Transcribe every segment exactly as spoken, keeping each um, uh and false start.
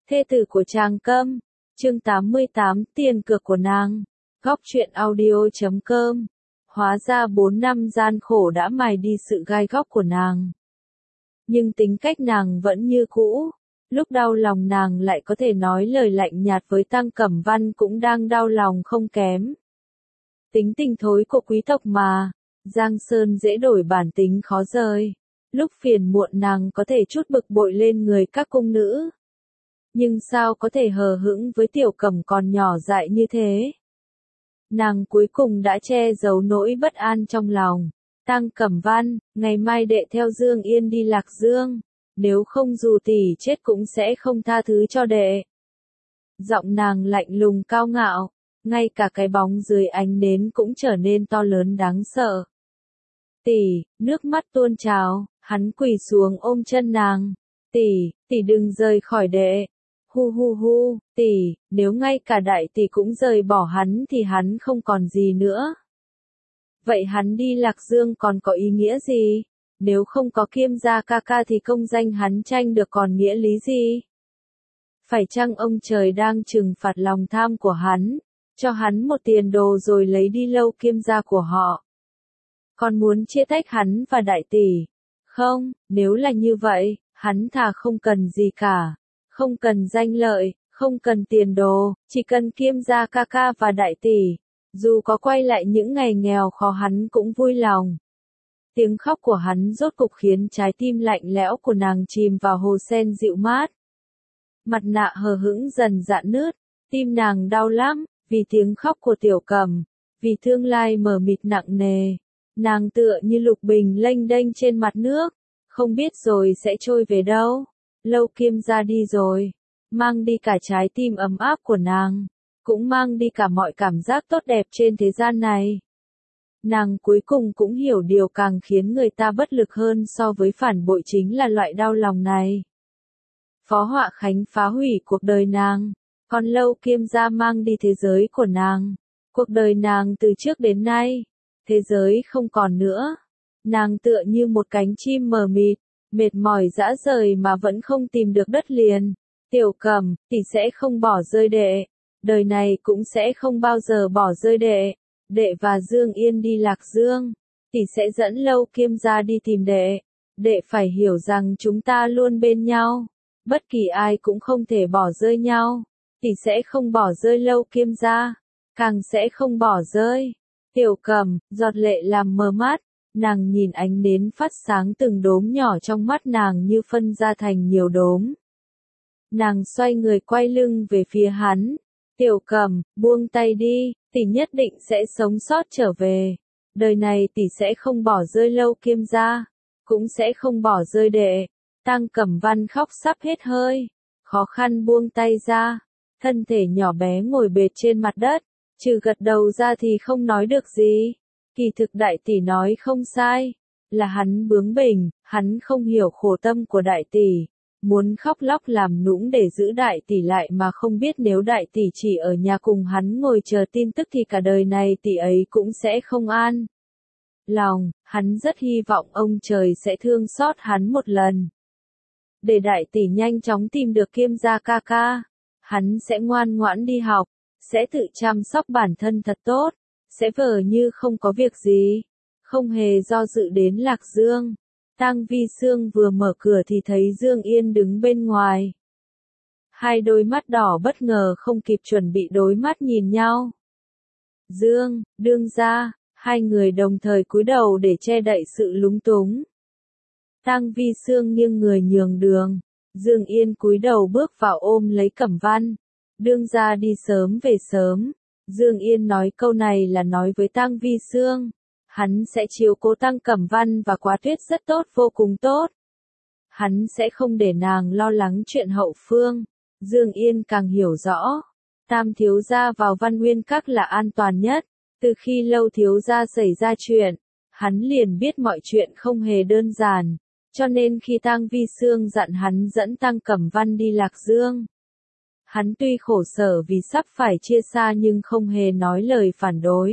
Thê tử của Tràng Câm, chương tám mươi tám, tiền cược của nàng. Góc truyện audio chấm com. Hóa ra bốn năm gian khổ đã mài đi sự gai góc của nàng. Nhưng tính cách nàng vẫn như cũ. Lúc đau lòng nàng lại có thể nói lời lạnh nhạt với Tăng Cẩm Văn cũng đang đau lòng không kém. Tính tình thối của quý tộc mà, Giang Sơn dễ đổi bản tính khó rời. Lúc phiền muộn nàng có thể chút bực bội lên người các cung nữ. Nhưng sao có thể hờ hững với Tiểu Cẩm còn nhỏ dại như thế? Nàng cuối cùng đã che giấu nỗi bất an trong lòng. Tăng Cẩm Văn, ngày mai đệ theo Dương Yên đi Lạc Dương, nếu không dù tỷ chết cũng sẽ không tha thứ cho đệ. Giọng nàng lạnh lùng cao ngạo, ngay cả cái bóng dưới ánh nến cũng trở nên to lớn đáng sợ. Tỷ, nước mắt tuôn trào, hắn quỳ xuống ôm chân nàng. Tỷ, tỷ đừng rời khỏi đệ. Hu hu hu, tỷ, nếu ngay cả đại tỷ cũng rời bỏ hắn thì hắn không còn gì nữa. Vậy hắn đi Lạc Dương còn có ý nghĩa gì? Nếu không có Kiêm gia ca ca thì công danh hắn tranh được còn nghĩa lý gì? Phải chăng ông trời đang trừng phạt lòng tham của hắn, cho hắn một tiền đồ rồi lấy đi Lâu Kiêm gia của họ? Còn muốn chia tách hắn và đại tỷ? Không, nếu là như vậy, hắn thà không cần gì cả. Không cần danh lợi, không cần tiền đồ, chỉ cần Kiêm gia ca ca và đại tỷ. Dù có quay lại những ngày nghèo khó hắn cũng vui lòng. Tiếng khóc của hắn rốt cục khiến trái tim lạnh lẽo của nàng chìm vào hồ sen dịu mát. Mặt nạ hờ hững dần rạn nứt, tim nàng đau lắm, vì tiếng khóc của Tiểu Cẩm, vì tương lai mờ mịt nặng nề. Nàng tựa như lục bình lênh đênh trên mặt nước, không biết rồi sẽ trôi về đâu. Lâu Kiêm gia đi rồi, mang đi cả trái tim ấm áp của nàng, cũng mang đi cả mọi cảm giác tốt đẹp trên thế gian này. Nàng cuối cùng cũng hiểu điều càng khiến người ta bất lực hơn so với phản bội chính là loại đau lòng này. Phó Họa Khánh phá hủy cuộc đời nàng, còn Lâu Kiêm gia mang đi thế giới của nàng. Cuộc đời nàng từ trước đến nay, thế giới không còn nữa. Nàng tựa như một cánh chim mờ mịt, mệt mỏi dã rời mà vẫn không tìm được đất liền. Tiểu Cẩm, tỷ sẽ không bỏ rơi đệ. Đời này cũng sẽ không bao giờ bỏ rơi đệ. Đệ và Dương Yên đi Lạc Dương. Tỷ sẽ dẫn Lâu Kiêm gia đi tìm đệ. Đệ phải hiểu rằng chúng ta luôn bên nhau. Bất kỳ ai cũng không thể bỏ rơi nhau. Tỷ sẽ không bỏ rơi Lâu Kiêm gia. Càng sẽ không bỏ rơi. Tiểu Cẩm, giọt lệ làm mờ mắt. Nàng nhìn ánh nến phát sáng từng đốm nhỏ trong mắt nàng như phân ra thành nhiều đốm. Nàng xoay người quay lưng về phía hắn. Tiểu Cẩm, buông tay đi, tỷ nhất định sẽ sống sót trở về. Đời này tỷ sẽ không bỏ rơi Lâu Kiêm gia, cũng sẽ không bỏ rơi đệ. Tăng Cẩm Văn khóc sắp hết hơi, khó khăn buông tay ra, thân thể nhỏ bé ngồi bệt trên mặt đất, trừ gật đầu ra thì không nói được gì. Kỳ thực đại tỷ nói không sai, là hắn bướng bỉnh, hắn không hiểu khổ tâm của đại tỷ, muốn khóc lóc làm nũng để giữ đại tỷ lại mà không biết nếu đại tỷ chỉ ở nhà cùng hắn ngồi chờ tin tức thì cả đời này tỷ ấy cũng sẽ không an lòng. Hắn rất hy vọng ông trời sẽ thương xót hắn một lần, để đại tỷ nhanh chóng tìm được Kiêm gia ca ca. Hắn sẽ ngoan ngoãn đi học, sẽ tự chăm sóc bản thân thật tốt, sẽ vờ như không có việc gì, không hề do dự đến Lạc Dương. Tang Vi Sương vừa mở cửa thì thấy Dương Yên đứng bên ngoài. Hai đôi mắt đỏ bất ngờ không kịp chuẩn bị đối mắt nhìn nhau. Dương, đương gia, hai người đồng thời cúi đầu để che đậy sự lúng túng. Tang Vi Sương nghiêng người nhường đường, Dương Yên cúi đầu bước vào ôm lấy Cẩm Văn. Đương gia đi sớm về sớm. Dương Yên nói câu này là nói với Tang Vi Sương. Hắn sẽ chiếu cố Tăng Cẩm Văn và Quá Tuyết rất tốt, vô cùng tốt. Hắn sẽ không để nàng lo lắng chuyện hậu phương. Dương Yên càng hiểu rõ. Tam thiếu gia vào Văn Nguyên Các là an toàn nhất. Từ khi Lâu thiếu gia xảy ra chuyện, hắn liền biết mọi chuyện không hề đơn giản. Cho nên khi Tang Vi Sương dặn hắn dẫn Tăng Cẩm Văn đi Lạc Dương, hắn tuy khổ sở vì sắp phải chia xa nhưng không hề nói lời phản đối.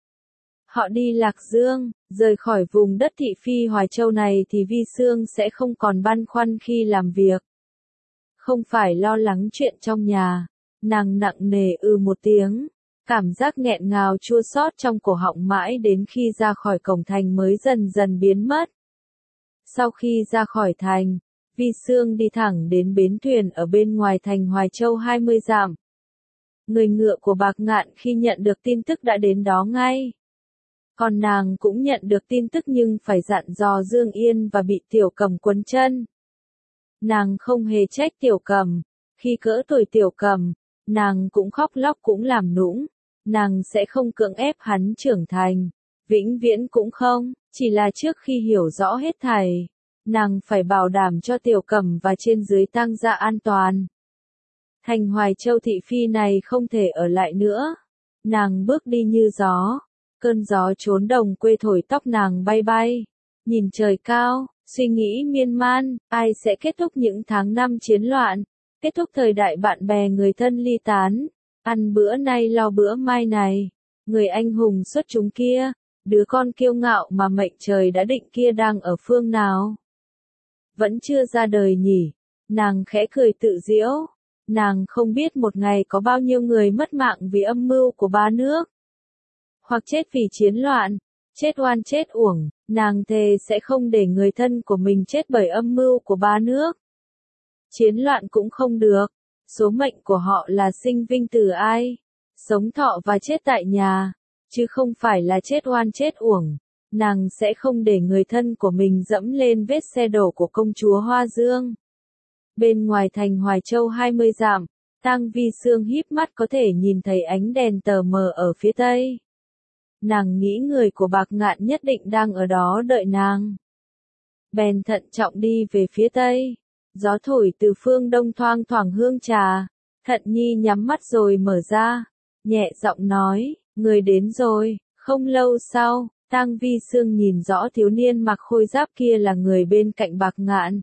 Họ đi Lạc Dương, rời khỏi vùng đất thị phi Hoài Châu này thì Vi Sương sẽ không còn băn khoăn khi làm việc. không phải lo lắng chuyện trong nhà. Nàng nặng nề ư một tiếng, cảm giác nghẹn ngào chua xót trong cổ họng mãi đến khi ra khỏi cổng thành mới dần dần biến mất. Sau khi ra khỏi thành, Vi Sương đi thẳng đến bến thuyền ở bên ngoài thành Hoài Châu hai mươi dặm. Người ngựa của Bạc Ngạn khi nhận được tin tức đã đến đó ngay. Còn nàng cũng nhận được tin tức nhưng phải dặn dò Dương Yên và bị Tiểu Cầm quấn chân. Nàng không hề trách Tiểu Cầm, khi cỡ tuổi Tiểu Cầm, nàng cũng khóc lóc cũng làm nũng, nàng sẽ không cưỡng ép hắn trưởng thành, vĩnh viễn cũng không, chỉ là trước khi hiểu rõ hết thảy, nàng phải bảo đảm cho Tiểu Cầm và trên dưới tang gia an toàn. Thành Hoài Châu thị phi này không thể ở lại nữa, nàng bước đi như gió, cơn gió trốn đồng quê thổi tóc nàng bay bay, nhìn trời cao, suy nghĩ miên man, ai sẽ kết thúc những tháng năm chiến loạn, kết thúc thời đại bạn bè người thân ly tán, ăn bữa nay lo bữa mai này, người anh hùng xuất chúng kia, đứa con kiêu ngạo mà mệnh trời đã định kia đang ở phương nào? Vẫn chưa ra đời nhỉ? Nàng khẽ cười tự giễu, nàng không biết một ngày có bao nhiêu người mất mạng vì âm mưu của ba nước, hoặc chết vì chiến loạn, chết oan chết uổng, nàng thề sẽ không để người thân của mình chết bởi âm mưu của ba nước. Chiến loạn cũng không được, số mệnh của họ là sinh vinh tử ai, sống thọ và chết tại nhà, chứ không phải là chết oan chết uổng. Nàng sẽ không để người thân của mình dẫm lên vết xe đổ của công chúa Hoa Dương. Bên ngoài thành Hoài Châu hai mươi dặm, Tang Vi Sương híp mắt có thể nhìn thấy ánh đèn tờ mờ ở phía tây. Nàng nghĩ người của Bạc Ngạn nhất định đang ở đó đợi nàng. Bèn thận trọng đi về phía tây. Gió thổi từ phương đông thoang thoảng hương trà. Thận Nhi nhắm mắt rồi mở ra, nhẹ giọng nói, người đến rồi. Không lâu sau, Tang Vi Sương nhìn rõ thiếu niên mặc khôi giáp kia là người bên cạnh Bạc Ngạn.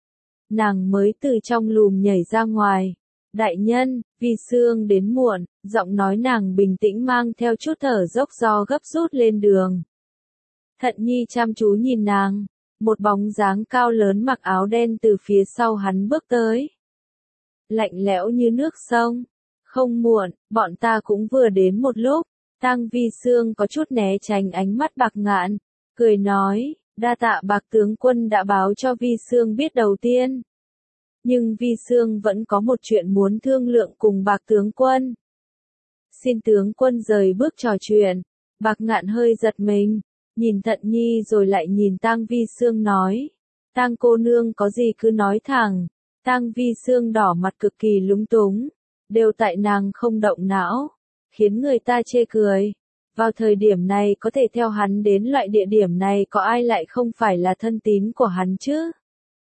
Nàng mới từ trong lùm nhảy ra ngoài. Đại nhân, Vi Sương đến muộn, giọng nói nàng bình tĩnh mang theo chút thở dốc do gấp rút lên đường. Thận Nhi chăm chú nhìn nàng, một bóng dáng cao lớn mặc áo đen từ phía sau hắn bước tới. Lạnh lẽo như nước sông. Không muộn, bọn ta cũng vừa đến một lúc. Tang Vi Sương có chút né tránh ánh mắt Bạc Ngạn, cười nói, đa tạ Bạc tướng quân đã báo cho Vi Sương biết đầu tiên. Nhưng Vi Sương vẫn có một chuyện muốn thương lượng cùng Bạc tướng quân. Xin tướng quân rời bước trò chuyện. Bạc Ngạn hơi giật mình, nhìn Thận Nhi rồi lại nhìn Tang Vi Sương nói, Tang cô nương có gì cứ nói thẳng. Tang Vi Sương đỏ mặt cực kỳ lúng túng, đều tại nàng không động não, khiến người ta chê cười. Vào thời điểm này có thể theo hắn đến loại địa điểm này có ai lại không phải là thân tín của hắn chứ?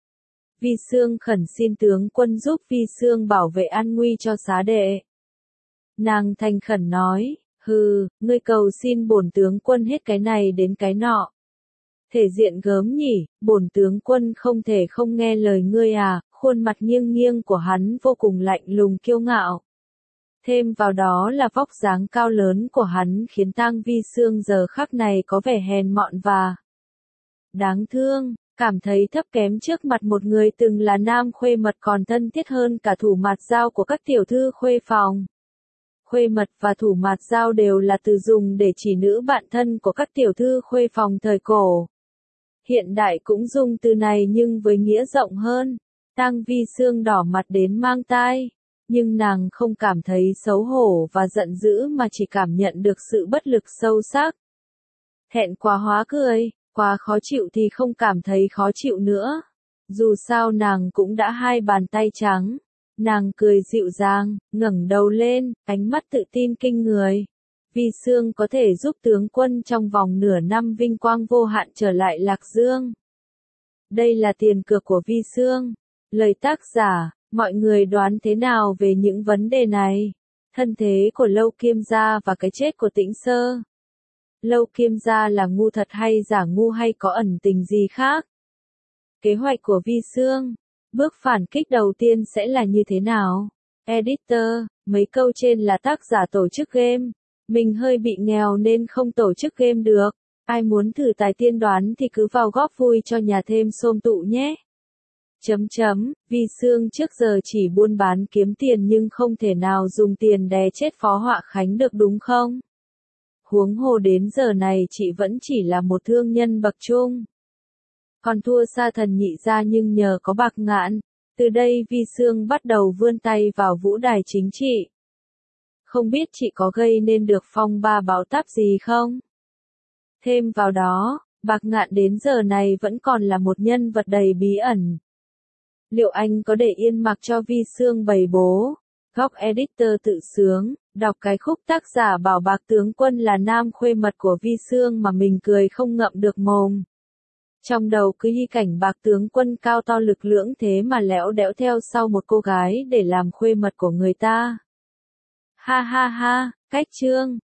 Vi Sương khẩn xin tướng quân giúp Vi Sương bảo vệ an nguy cho xá đệ. Nàng thành khẩn nói, hừ, ngươi cầu xin bổn tướng quân hết cái này đến cái nọ. Thể diện gớm nhỉ, bổn tướng quân không thể không nghe lời ngươi à, khuôn mặt nghiêng nghiêng của hắn vô cùng lạnh lùng kiêu ngạo. Thêm vào đó là vóc dáng cao lớn của hắn khiến Tang Vi Sương giờ khắc này có vẻ hèn mọn và đáng thương, cảm thấy thấp kém trước mặt một người từng là nam khuê mật còn thân thiết hơn cả thủ mạt dao của các tiểu thư khuê phòng. Khuê mật và thủ mạt dao đều là từ dùng để chỉ nữ bạn thân của các tiểu thư khuê phòng thời cổ. Hiện đại cũng dùng từ này nhưng với nghĩa rộng hơn. Tang Vi Sương đỏ mặt đến mang tai, nhưng nàng không cảm thấy xấu hổ và giận dữ mà chỉ cảm nhận được sự bất lực sâu sắc. Thẹn quá hóa cười, quá khó chịu thì không cảm thấy khó chịu nữa. Dù sao nàng cũng đã hai bàn tay trắng. Nàng cười dịu dàng, ngẩng đầu lên, ánh mắt tự tin kinh người. Vi Sương có thể giúp tướng quân trong vòng nửa năm vinh quang vô hạn trở lại Lạc Dương. Đây là tiền cược của Vi Sương. Lời tác giả, mọi người đoán thế nào về những vấn đề này? Thân thế của Lâu Kiêm Gia và cái chết của Tĩnh Sơ. Lâu Kiêm Gia là ngu thật hay giả ngu hay có ẩn tình gì khác? Kế hoạch của Vi Sương, bước phản kích đầu tiên sẽ là như thế nào? Editor, mấy câu trên là tác giả tổ chức game. Mình hơi bị nghèo nên không tổ chức game được. Ai muốn thử tài tiên đoán thì cứ vào góp vui cho nhà thêm xôm tụ nhé. Chấm chấm, Vi Sương trước giờ chỉ buôn bán kiếm tiền nhưng không thể nào dùng tiền đè chết Phó Họa Khánh được đúng không? Huống hồ đến giờ này chị vẫn chỉ là một thương nhân bậc trung. Còn thua xa thần nhị gia nhưng nhờ có Bạc Ngạn, từ đây Vi Sương bắt đầu vươn tay vào vũ đài chính trị. Không biết chị có gây nên được phong ba bão táp gì không? Thêm vào đó, Bạc Ngạn đến giờ này vẫn còn là một nhân vật đầy bí ẩn. Liệu anh có để yên mặc cho Vi Sương bày bố? Góc editor tự sướng, đọc cái khúc tác giả bảo Bạc tướng quân là nam khuê mật của Vi Sương mà mình cười không ngậm được mồm. Trong đầu cứ hy cảnh Bạc tướng quân cao to lực lưỡng thế mà lẽo đẽo theo sau một cô gái để làm khuê mật của người ta. Ha ha ha, cách chương.